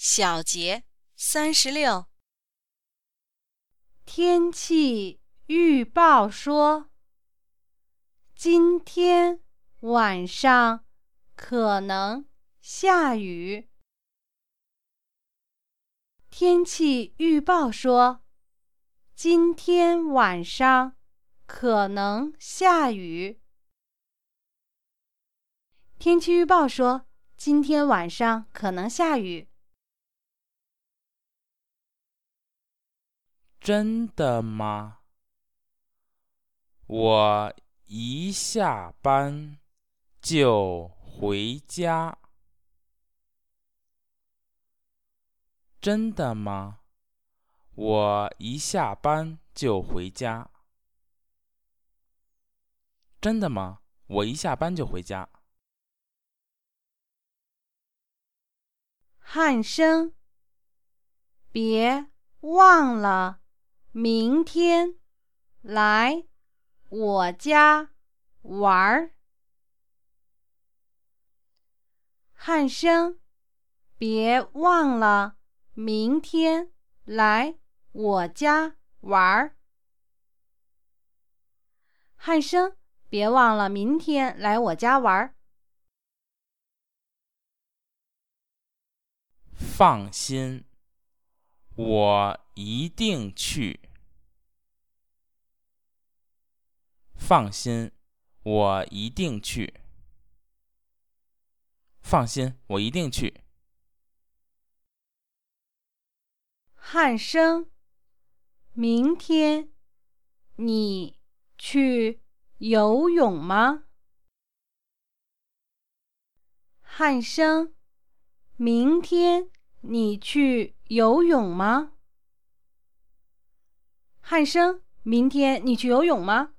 小节36。 天气预报说，今天晚上可能下雨。天气预报说，今天晚上可能下雨。天气预报说，今天晚上可能下雨。 真的吗？我一下班就回家。真的吗？我一下班就回家。真的吗？我一下班就回家。 汉生，别忘了明天来我家玩儿。汉生，别忘了明天来我家玩儿。汉生，别忘了明天来我家玩儿。 放心，我一定去。放心，我一定去。放心，我一定去。 汉生，明天你去游泳吗？汉生，明天你去游泳吗？汉生，明天你去游泳吗？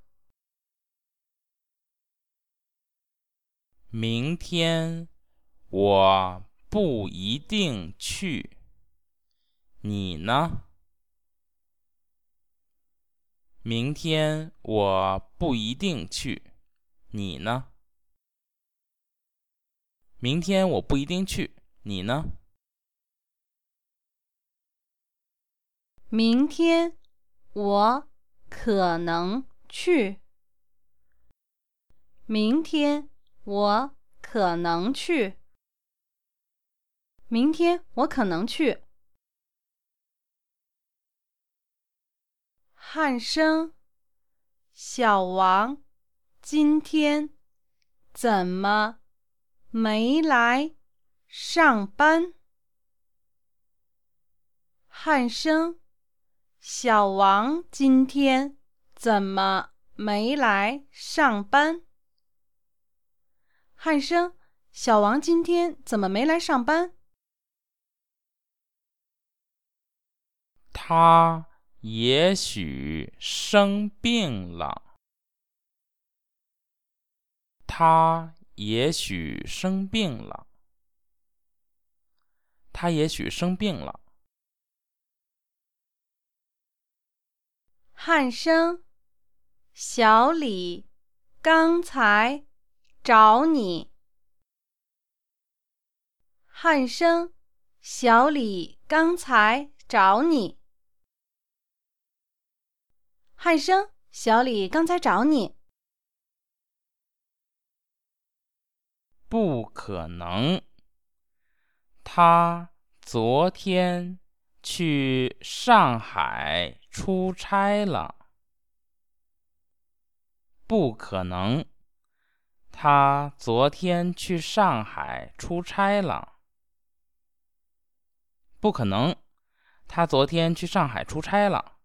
明天我不一定去，你呢？明天我不一定去，你呢？明天我不一定去，你呢？ 明天我可能去。明天我可能去。明天我可能去。汉生，小王今天怎么没来上班？汉生，小王今天怎么没来上班？汉生，小王今天怎么没来上班？ 他也许生病了。他也许生病了。他也许生病了。 汉生，小李刚才找你。汉生，小李刚才找你。汉生，小李刚才找你。 不可能，他昨天去上海出差了。不可能，他昨天去上海出差了。不可能，他昨天去上海出差了。